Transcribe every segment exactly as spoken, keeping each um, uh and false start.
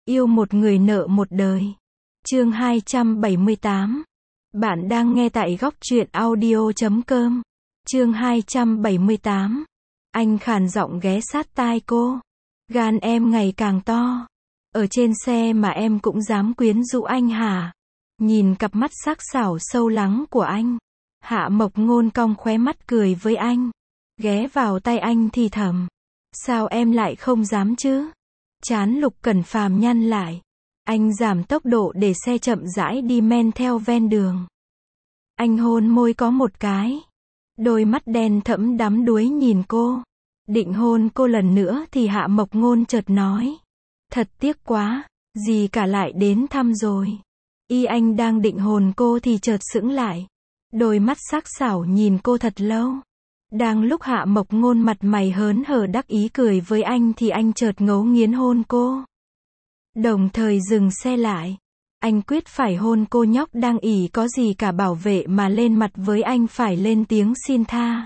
Yêu một người nợ một đời. Chương hai trăm bảy mươi tám. Bạn đang nghe tại góc truyện audio chấm com. Chương hai trăm bảy mươi tám. Anh khàn giọng ghé sát tai cô. Gan em ngày càng to. Ở trên xe mà em cũng dám quyến rũ anh hả? Nhìn cặp mắt sắc sảo sâu lắng của anh, Hạ Mộc Ngôn cong khóe mắt cười với anh. Ghé vào tay anh thì thầm. Sao em lại không dám chứ? Trán Lục Cẩn Phàm nhăn lại. Anh giảm tốc độ để xe chậm rãi đi men theo ven đường. Anh hôn môi có một cái. Đôi mắt đen thẫm đắm đuối nhìn cô. Định hôn cô lần nữa thì Hạ Mộc Ngôn chợt nói. Thật tiếc quá, gì cả lại đến thăm rồi. Y anh đang định hôn cô thì chợt sững lại. Đôi mắt sắc sảo nhìn cô thật lâu. Đang lúc Hạ Mộc Ngôn mặt mày hớn hở đắc ý cười với anh thì anh chợt ngấu nghiến hôn cô. Đồng thời dừng xe lại. Anh quyết phải hôn cô nhóc đang ỉ có gì cả bảo vệ mà lên mặt với anh phải lên tiếng xin tha.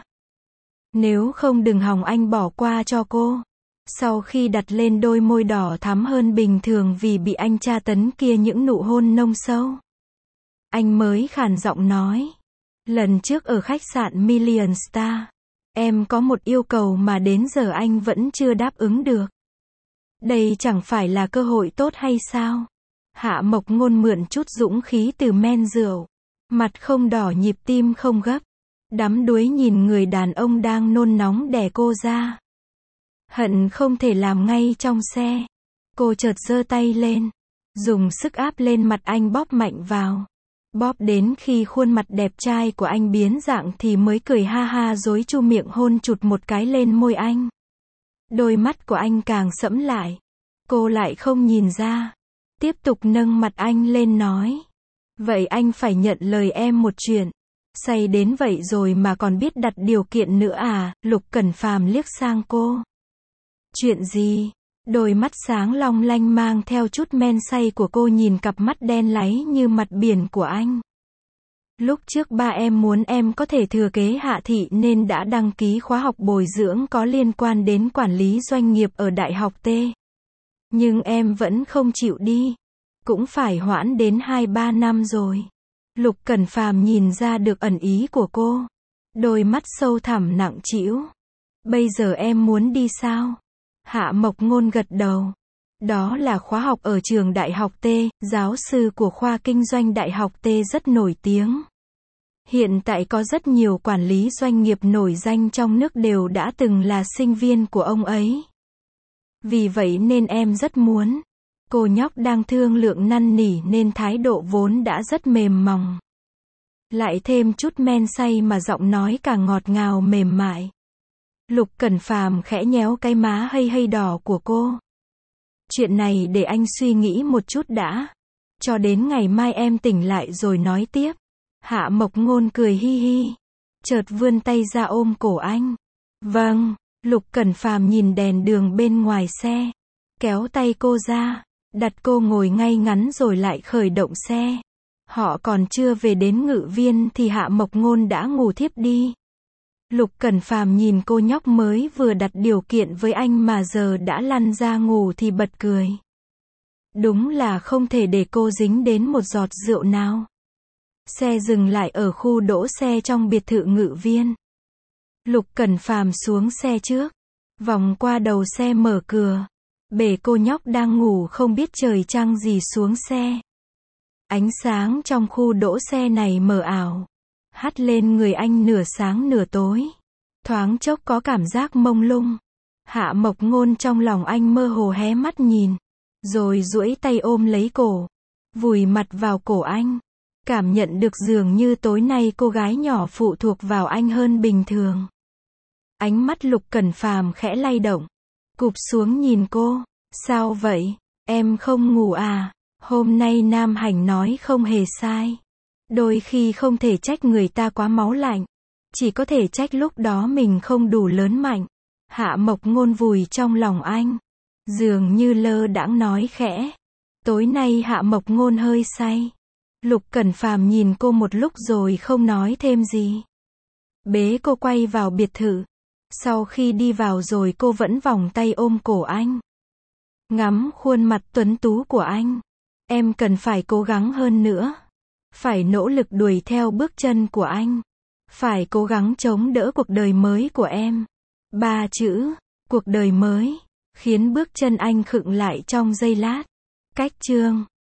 Nếu không đừng hòng anh bỏ qua cho cô. Sau khi đặt lên đôi môi đỏ thắm hơn bình thường vì bị anh tra tấn kia những nụ hôn nông sâu. Anh mới khàn giọng nói. Lần trước ở khách sạn Million Star, em có một yêu cầu mà đến giờ anh vẫn chưa đáp ứng được. Đây chẳng phải là cơ hội tốt hay sao? Hạ Mộc Ngôn mượn chút dũng khí từ men rượu. Mặt không đỏ nhịp tim không gấp. Đắm đuối nhìn người đàn ông đang nôn nóng đè cô ra. Hận không thể làm ngay trong xe. Cô chợt giơ tay lên. Dùng sức áp lên mặt anh bóp mạnh vào. Bóp đến khi khuôn mặt đẹp trai của anh biến dạng thì mới cười ha ha dối chu miệng hôn chụt một cái lên môi anh. Đôi mắt của anh càng sẫm lại. Cô lại không nhìn ra. Tiếp tục nâng mặt anh lên nói. Vậy anh phải nhận lời em một chuyện. Say đến vậy rồi mà còn biết đặt điều kiện nữa à? Lục Cẩn Phàm liếc sang cô. Chuyện gì? Đôi mắt sáng long lanh mang theo chút men say của cô nhìn cặp mắt đen láy như mặt biển của anh. Lúc trước ba em muốn em có thể thừa kế Hạ thị nên đã đăng ký khóa học bồi dưỡng có liên quan đến quản lý doanh nghiệp ở Đại học T. Nhưng em vẫn không chịu đi. Cũng phải hoãn đến hai ba năm rồi. Lục Cẩn Phàm nhìn ra được ẩn ý của cô. Đôi mắt sâu thẳm nặng trĩu. Bây giờ em muốn đi sao? Hạ Mộc Ngôn gật đầu. Đó là khóa học ở trường Đại học T, giáo sư của khoa kinh doanh Đại học T rất nổi tiếng. Hiện tại có rất nhiều quản lý doanh nghiệp nổi danh trong nước đều đã từng là sinh viên của ông ấy. Vì vậy nên em rất muốn. Cô nhóc đang thương lượng năn nỉ nên thái độ vốn đã rất mềm mỏng. Lại thêm chút men say mà giọng nói càng ngọt ngào mềm mại. Lục Cẩn Phàm khẽ nhéo cái má hây hây đỏ của cô. Chuyện này để anh suy nghĩ một chút đã. Cho đến ngày mai em tỉnh lại rồi nói tiếp. Hạ Mộc Ngôn cười hi hi. Chợt vươn tay ra ôm cổ anh. Vâng. Lục Cẩn Phàm nhìn đèn đường bên ngoài xe. Kéo tay cô ra. Đặt cô ngồi ngay ngắn rồi lại khởi động xe. Họ còn chưa về đến Ngự Viên thì Hạ Mộc Ngôn đã ngủ thiếp đi. Lục Cẩn Phàm nhìn cô nhóc mới vừa đặt điều kiện với anh mà giờ đã lăn ra ngủ thì bật cười. Đúng là không thể để cô dính đến một giọt rượu nào. Xe dừng lại ở khu đỗ xe trong biệt thự Ngự Viên. Lục Cẩn Phàm xuống xe trước. Vòng qua đầu xe mở cửa. Bể cô nhóc đang ngủ không biết trời trăng gì xuống xe. Ánh sáng trong khu đỗ xe này mờ ảo. Hắt lên người anh nửa sáng nửa tối. Thoáng chốc có cảm giác mông lung. Hạ Mộc Ngôn trong lòng anh mơ hồ hé mắt nhìn. Rồi duỗi tay ôm lấy cổ. Vùi mặt vào cổ anh. Cảm nhận được dường như tối nay cô gái nhỏ phụ thuộc vào anh hơn bình thường. Ánh mắt Lục Cẩn Phàm khẽ lay động. Cụp xuống nhìn cô. Sao vậy? Em không ngủ à? Hôm nay Nam Hành nói không hề sai. Đôi khi không thể trách người ta quá máu lạnh. Chỉ có thể trách lúc đó mình không đủ lớn mạnh. Hạ Mộc Ngôn vùi trong lòng anh. Dường như lơ đãng nói khẽ. Tối nay Hạ Mộc Ngôn hơi say. Lục Cẩn Phàm nhìn cô một lúc rồi không nói thêm gì. Bế cô quay vào biệt thự. Sau khi đi vào rồi cô vẫn vòng tay ôm cổ anh. Ngắm khuôn mặt tuấn tú của anh. Em cần phải cố gắng hơn nữa. Phải nỗ lực đuổi theo bước chân của anh. Phải cố gắng chống đỡ cuộc đời mới của em. Ba chữ, cuộc đời mới, khiến bước chân anh khựng lại trong giây lát. Cách chương